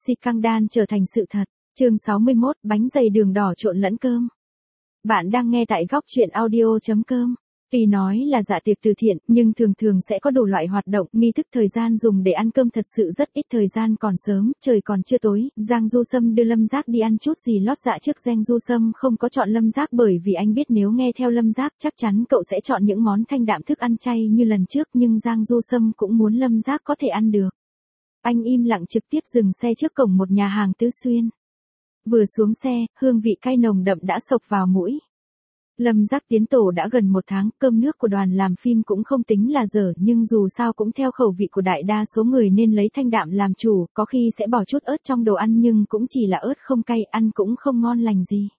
Si căng đan trở thành sự thật. Chương 61, bánh dày đường đỏ trộn lẫn cơm. Bạn đang nghe tại góc truyện audio.com. Tuy nói là dạ tiệc từ thiện, nhưng thường thường sẽ có đủ loại hoạt động, nghi thức thời gian dùng để ăn cơm thật sự rất ít, thời gian còn sớm, trời còn chưa tối, Giang Du Sâm đưa Lâm Giác đi ăn chút gì lót dạ trước. Giang Du Sâm không có chọn Lâm Giác bởi vì anh biết nếu nghe theo Lâm Giác chắc chắn cậu sẽ chọn những món thanh đạm thức ăn chay như lần trước, nhưng Giang Du Sâm cũng muốn Lâm Giác có thể ăn được. Anh im lặng trực tiếp dừng xe trước cổng một nhà hàng Tứ Xuyên. Vừa xuống xe, hương vị cay nồng đậm đã xộc vào mũi. Lâm Giác tiến tổ đã gần 1 tháng, cơm nước của đoàn làm phim cũng không tính là dở, nhưng dù sao cũng theo khẩu vị của đại đa số người nên lấy thanh đạm làm chủ, có khi sẽ bỏ chút ớt trong đồ ăn nhưng cũng chỉ là ớt không cay, ăn cũng không ngon lành gì.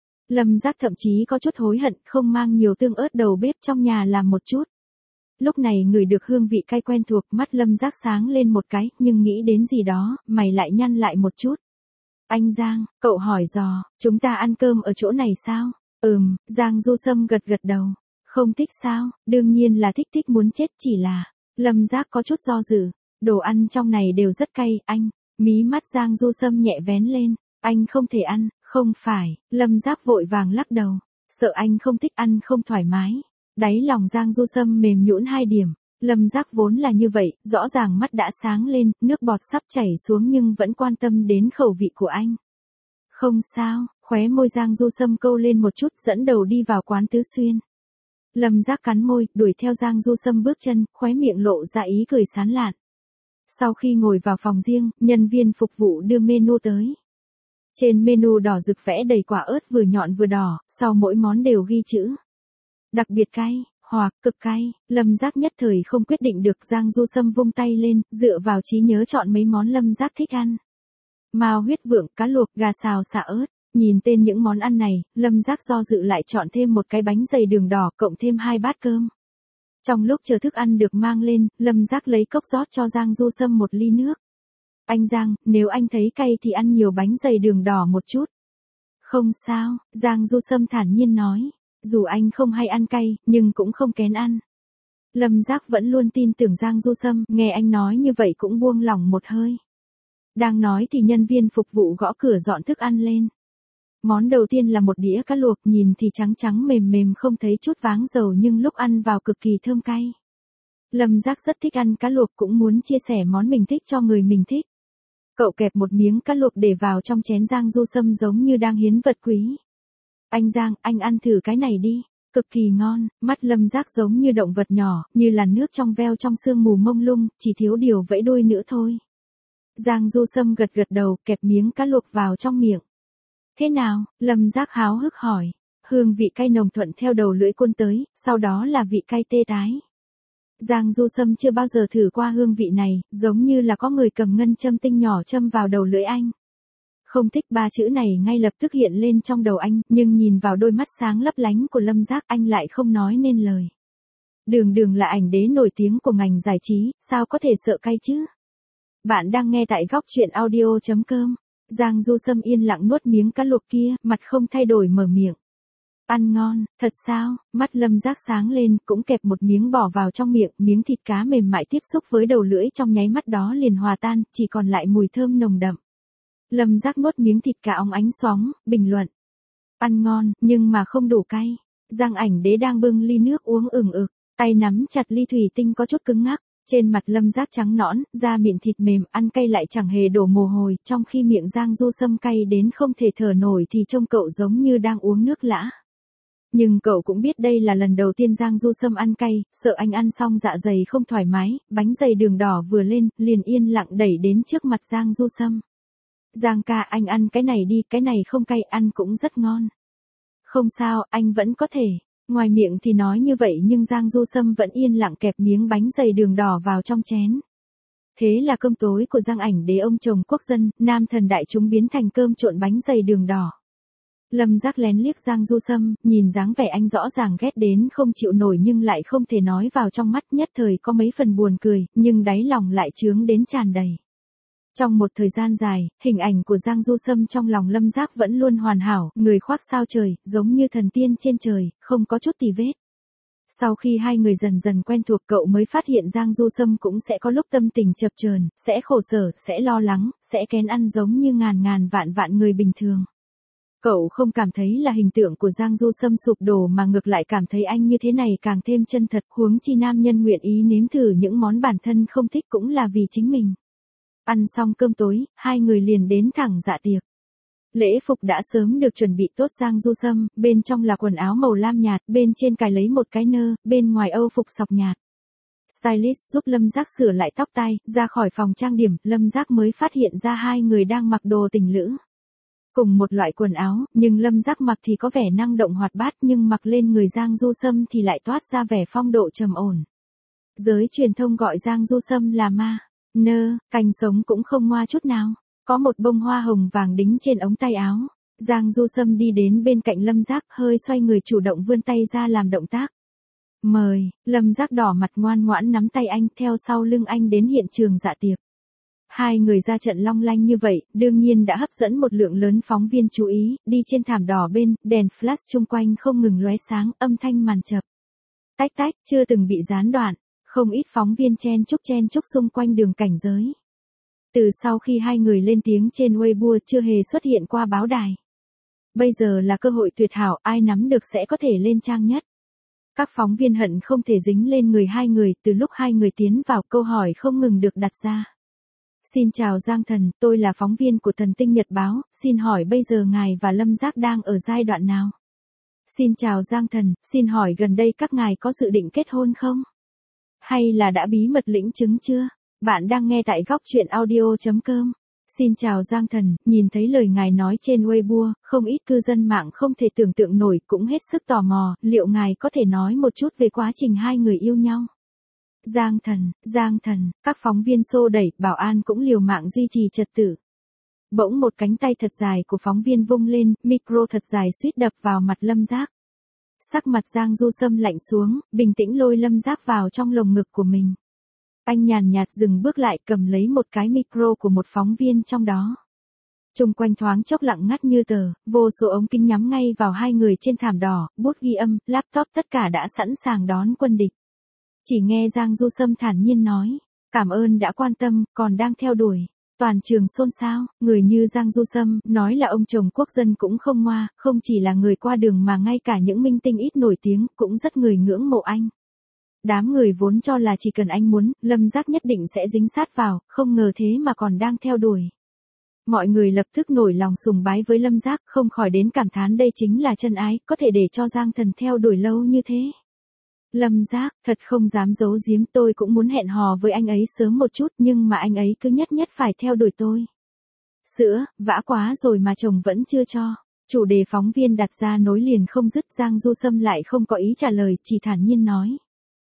Lâm Giác thậm chí có chút hối hận không mang nhiều tương ớt đầu bếp trong nhà làm một chút. Lúc này ngửi được hương vị cay quen thuộc, mắt Lâm Giác sáng lên một cái, nhưng nghĩ đến gì đó, mày lại nhăn lại một chút. Anh Giang, cậu hỏi dò, chúng ta ăn cơm ở chỗ này sao? Giang Du Sâm gật gật đầu. Không thích sao? Đương nhiên là thích, thích muốn chết, chỉ là... Lâm Giác có chút do dự. Đồ ăn trong này đều rất cay, anh. Mí mắt Giang Du Sâm nhẹ vén lên. Anh không thể ăn, không phải. Lâm Giác vội vàng lắc đầu. Sợ anh không thích ăn không thoải mái. Đáy lòng Giang Du Sâm mềm nhũn 2 điểm. Lâm Giác vốn là như vậy, rõ ràng mắt đã sáng lên, nước bọt sắp chảy xuống nhưng vẫn quan tâm đến khẩu vị của anh. Không sao, khóe môi Giang Du Sâm câu lên một chút, dẫn đầu đi vào quán Tứ Xuyên. Lâm Giác cắn môi, đuổi theo Giang Du Sâm bước chân, khóe miệng lộ ra ý cười sán lạn. Sau khi ngồi vào phòng riêng, nhân viên phục vụ đưa menu tới. Trên menu đỏ rực vẽ đầy quả ớt vừa nhọn vừa đỏ, sau mỗi món đều ghi chữ đặc biệt cay, hoặc cực cay. Lâm Giác nhất thời không quyết định được. Giang Du Sâm vung tay lên, dựa vào trí nhớ chọn mấy món Lâm Giác thích ăn. Mao huyết vượng, cá luộc, gà xào xả ớt. Nhìn tên những món ăn này, Lâm Giác do dự lại chọn thêm một cái bánh dày đường đỏ cộng thêm 2 bát cơm. Trong lúc chờ thức ăn được mang lên, Lâm Giác lấy cốc rót cho Giang Du Sâm 1 ly nước. Anh Giang, nếu anh thấy cay thì ăn nhiều bánh dày đường đỏ một chút. Không sao, Giang Du Sâm thản nhiên nói. Dù anh không hay ăn cay, nhưng cũng không kén ăn. Lâm Giác vẫn luôn tin tưởng Giang Du Sâm, nghe anh nói như vậy cũng buông lỏng một hơi. Đang nói thì nhân viên phục vụ gõ cửa dọn thức ăn lên. Món đầu tiên là một đĩa cá luộc, nhìn thì trắng trắng mềm mềm không thấy chút váng dầu nhưng lúc ăn vào cực kỳ thơm cay. Lâm Giác rất thích ăn cá luộc, cũng muốn chia sẻ món mình thích cho người mình thích. Cậu kẹp một miếng cá luộc để vào trong chén Giang Du Sâm giống như đang hiến vật quý. Anh Giang, anh ăn thử cái này đi, cực kỳ ngon. Mắt Lâm Giác giống như động vật nhỏ, như làn nước trong veo trong sương mù mông lung, chỉ thiếu điều vẫy đuôi nữa thôi. Giang Du Sâm gật gật đầu, kẹp miếng cá luộc vào trong miệng. Thế nào? Lâm Giác háo hức hỏi. Hương vị cay nồng thuận theo đầu lưỡi cuốn tới, sau đó là vị cay tê tái. Giang Du Sâm chưa bao giờ thử qua hương vị này, giống như là có người cầm ngân châm tinh nhỏ châm vào đầu lưỡi anh. Không thích 3 chữ này ngay lập tức hiện lên trong đầu anh, nhưng nhìn vào đôi mắt sáng lấp lánh của Lâm Giác anh lại không nói nên lời. Đường Đường là ảnh đế nổi tiếng của ngành giải trí, sao có thể sợ cay chứ? Bạn đang nghe tại góc truyện audio.com. Giang Du Sâm yên lặng nuốt miếng cá luộc kia, mặt không thay đổi mở miệng. Ăn ngon, thật sao? Mắt Lâm Giác sáng lên, cũng kẹp một miếng bỏ vào trong miệng, miếng thịt cá mềm mại tiếp xúc với đầu lưỡi trong nháy mắt đó liền hòa tan, chỉ còn lại mùi thơm nồng đậm. Lâm Giác nuốt miếng thịt cá óng ánh xoóng, bình luận. Ăn ngon, nhưng mà không đủ cay. Giang ảnh đế đang bưng ly nước uống ửng ực, tay nắm chặt ly thủy tinh có chút cứng ngắc. Trên mặt Lâm Giác trắng nõn, da mịn thịt mềm, ăn cay lại chẳng hề đổ mồ hôi, trong khi miệng Giang Du Sâm cay đến không thể thở nổi thì trông cậu giống như đang uống nước lã. Nhưng cậu cũng biết đây là lần đầu tiên Giang Du Sâm ăn cay, sợ anh ăn xong dạ dày không thoải mái, bánh dày đường đỏ vừa lên, liền yên lặng đẩy đến trước mặt Giang Du Sâm. Giang ca, anh ăn cái này đi, cái này không cay, ăn cũng rất ngon. Không sao, anh vẫn có thể. Ngoài miệng thì nói như vậy nhưng Giang Du Sâm vẫn yên lặng kẹp miếng bánh dày đường đỏ vào trong chén. Thế là cơm tối của Giang ảnh đế ông chồng quốc dân, nam thần đại chúng biến thành cơm trộn bánh dày đường đỏ. Lâm Giác lén liếc Giang Du Sâm, nhìn dáng vẻ anh rõ ràng ghét đến không chịu nổi nhưng lại không thể nói vào trong mắt, nhất thời có mấy phần buồn cười, nhưng đáy lòng lại chướng đến tràn đầy. Trong một thời gian dài, hình ảnh của Giang Du Sâm trong lòng Lâm Giác vẫn luôn hoàn hảo, người khoác sao trời, giống như thần tiên trên trời, không có chút tì vết. Sau khi hai người dần dần quen thuộc, cậu mới phát hiện Giang Du Sâm cũng sẽ có lúc tâm tình chập chờn, sẽ khổ sở, sẽ lo lắng, sẽ kén ăn giống như ngàn ngàn vạn vạn người bình thường. Cậu không cảm thấy là hình tượng của Giang Du Sâm sụp đổ mà ngược lại cảm thấy anh như thế này càng thêm chân thật, huống chi nam nhân nguyện ý nếm thử những món bản thân không thích cũng là vì chính mình. Ăn xong cơm tối, hai người liền đến thẳng dạ tiệc. Lễ phục đã sớm được chuẩn bị tốt. Giang Du Sâm, bên trong là quần áo màu lam nhạt, bên trên cài lấy một cái nơ, bên ngoài âu phục sọc nhạt. Stylist giúp Lâm Giác sửa lại tóc tai, ra khỏi phòng trang điểm, Lâm Giác mới phát hiện ra hai người đang mặc đồ tình lữ. Cùng một loại quần áo, nhưng Lâm Giác mặc thì có vẻ năng động hoạt bát, nhưng mặc lên người Giang Du Sâm thì lại toát ra vẻ phong độ trầm ổn. Giới truyền thông gọi Giang Du Sâm là ma nơ, cành sống cũng không ngoa chút nào. Có một bông hoa hồng vàng đính trên ống tay áo. Giang Du Sâm đi đến bên cạnh Lâm Giác, hơi xoay người chủ động vươn tay ra làm động tác. Mời, Lâm Giác đỏ mặt ngoan ngoãn nắm tay anh, theo sau lưng anh đến hiện trường dạ tiệc. Hai người ra trận long lanh như vậy, đương nhiên đã hấp dẫn một lượng lớn phóng viên chú ý, đi trên thảm đỏ bên, đèn flash chung quanh không ngừng lóe sáng, âm thanh màn chập. Tách tách, chưa từng bị gián đoạn, không ít phóng viên chen chúc xung quanh đường cảnh giới. Từ sau khi hai người lên tiếng trên Weibo chưa hề xuất hiện qua báo đài. Bây giờ là cơ hội tuyệt hảo, ai nắm được sẽ có thể lên trang nhất. Các phóng viên hận không thể dính lên người hai người, từ lúc hai người tiến vào câu hỏi không ngừng được đặt ra. Xin chào Giang Thần, tôi là phóng viên của Thần Tinh Nhật Báo, xin hỏi bây giờ ngài và Lâm Giác đang ở giai đoạn nào? Xin chào Giang Thần, xin hỏi gần đây các ngài có dự định kết hôn không? Hay là đã bí mật lĩnh chứng chưa? Bạn đang nghe tại góc truyện audio.com. Xin chào Giang Thần, nhìn thấy lời ngài nói trên Weibo, không ít cư dân mạng không thể tưởng tượng nổi, cũng hết sức tò mò, liệu ngài có thể nói một chút về quá trình hai người yêu nhau? Giang Thần, các phóng viên xô đẩy, bảo an cũng liều mạng duy trì trật tự. Bỗng một cánh tay thật dài của phóng viên vung lên, micro thật dài suýt đập vào mặt Lâm Giác. Sắc mặt Giang Du Sâm lạnh xuống, bình tĩnh lôi Lâm Giác vào trong lồng ngực của mình. Anh nhàn nhạt dừng bước lại, cầm lấy một cái micro của một phóng viên trong đó. Chung quanh thoáng chốc lặng ngắt như tờ, vô số ống kính nhắm ngay vào hai người trên thảm đỏ, bút ghi âm, laptop tất cả đã sẵn sàng đón quân địch. Chỉ nghe Giang Du Sâm thản nhiên nói, cảm ơn đã quan tâm, còn đang theo đuổi. Toàn trường xôn xao, người như Giang Du Sâm, nói là ông chồng quốc dân cũng không ngoa, không chỉ là người qua đường mà ngay cả những minh tinh ít nổi tiếng, cũng rất người ngưỡng mộ anh. Đám người vốn cho là chỉ cần anh muốn, Lâm Giác nhất định sẽ dính sát vào, không ngờ thế mà còn đang theo đuổi. Mọi người lập tức nổi lòng sùng bái với Lâm Giác, không khỏi đến cảm thán đây chính là chân ái, có thể để cho Giang Thần theo đuổi lâu như thế. Lâm Giác, thật không dám giấu giếm, tôi cũng muốn hẹn hò với anh ấy sớm một chút, nhưng mà anh ấy cứ nhất phải theo đuổi tôi. Sữa, vã quá rồi mà chồng vẫn chưa cho. Chủ đề phóng viên đặt ra nối liền không dứt. Giang Du Sâm lại không có ý trả lời, chỉ thản nhiên nói.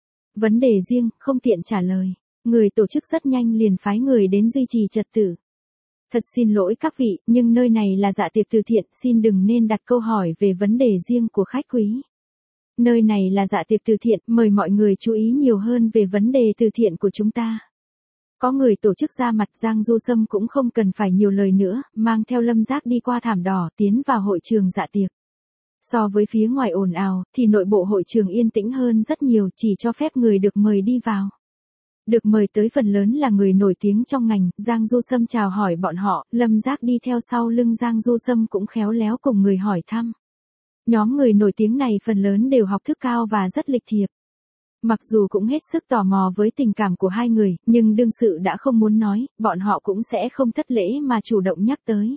Vấn đề riêng, không tiện trả lời. Người tổ chức rất nhanh liền phái người đến duy trì trật tự. Thật xin lỗi các vị, nhưng nơi này là dạ tiệc từ thiện, xin đừng nên đặt câu hỏi về vấn đề riêng của khách quý. Nơi này là dạ tiệc từ thiện, mời mọi người chú ý nhiều hơn về vấn đề từ thiện của chúng ta. Có người tổ chức ra mặt, Giang Du Sâm cũng không cần phải nhiều lời nữa, mang theo Lâm Giác đi qua thảm đỏ, tiến vào hội trường dạ tiệc. So với phía ngoài ồn ào, thì nội bộ hội trường yên tĩnh hơn rất nhiều, chỉ cho phép người được mời đi vào. Được mời tới phần lớn là người nổi tiếng trong ngành, Giang Du Sâm chào hỏi bọn họ, Lâm Giác đi theo sau lưng Giang Du Sâm cũng khéo léo cùng người hỏi thăm. Nhóm người nổi tiếng này phần lớn đều học thức cao và rất lịch thiệp. Mặc dù cũng hết sức tò mò với tình cảm của hai người, nhưng đương sự đã không muốn nói, bọn họ cũng sẽ không thất lễ mà chủ động nhắc tới.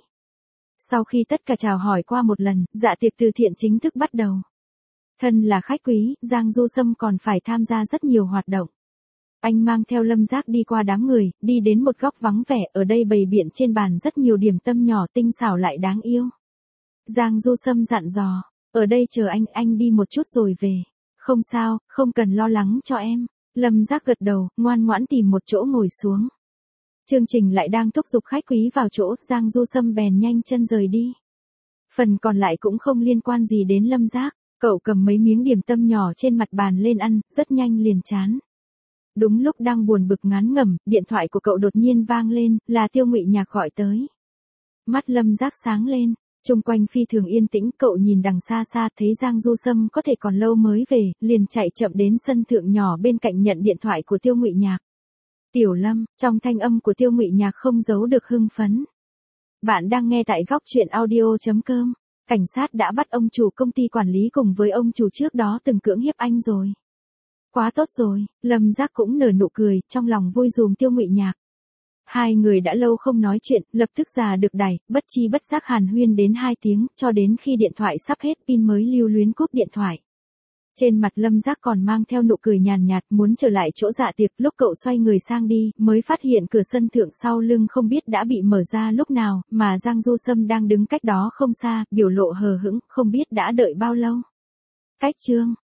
Sau khi tất cả chào hỏi qua một lần, dạ tiệc từ thiện chính thức bắt đầu. Thân là khách quý, Giang Du Sâm còn phải tham gia rất nhiều hoạt động. Anh mang theo Lâm Giác đi qua đám người, đi đến một góc vắng vẻ, ở đây bày biện trên bàn rất nhiều điểm tâm nhỏ tinh xảo lại đáng yêu. Giang Du Sâm dặn dò, ở đây chờ anh đi một chút rồi về. Không sao, không cần lo lắng cho em. Lâm Giác gật đầu, ngoan ngoãn tìm một chỗ ngồi xuống. Chương trình lại đang thúc giục khách quý vào chỗ, Giang Du Sâm bèn nhanh chân rời đi. Phần còn lại cũng không liên quan gì đến Lâm Giác, cậu cầm mấy miếng điểm tâm nhỏ trên mặt bàn lên ăn, rất nhanh liền chán. Đúng lúc đang buồn bực ngán ngẩm, điện thoại của cậu đột nhiên vang lên, là Tiêu Ngụy Nhạc gọi tới. Mắt Lâm Giác sáng lên, Chung quanh phi thường yên tĩnh, cậu nhìn đằng xa xa thấy Giang Du Sâm có thể còn lâu mới về, liền chạy chậm đến sân thượng nhỏ bên cạnh nhận điện thoại của Tiêu Ngụy Nhạc. Tiểu Lâm, trong thanh âm của Tiêu Ngụy Nhạc không giấu được hưng phấn. Bạn đang nghe tại góc truyện audio.com. Cảnh sát đã bắt ông chủ công ty quản lý cùng với ông chủ trước đó từng cưỡng hiếp anh rồi. Quá tốt rồi, Lâm Giác cũng nở nụ cười, trong lòng vui dùm Tiêu Ngụy Nhạc. Hai người đã lâu không nói chuyện, lập tức già được đẩy, bất chi bất giác hàn huyên đến 2 tiếng, cho đến khi điện thoại sắp hết pin mới lưu luyến cúp điện thoại. Trên mặt Lâm Giác còn mang theo nụ cười nhàn nhạt, muốn trở lại chỗ dạ tiệc, lúc cậu xoay người sang đi, mới phát hiện cửa sân thượng sau lưng không biết đã bị mở ra lúc nào, mà Giang Du Sâm đang đứng cách đó không xa, biểu lộ hờ hững, không biết đã đợi bao lâu. Cách chương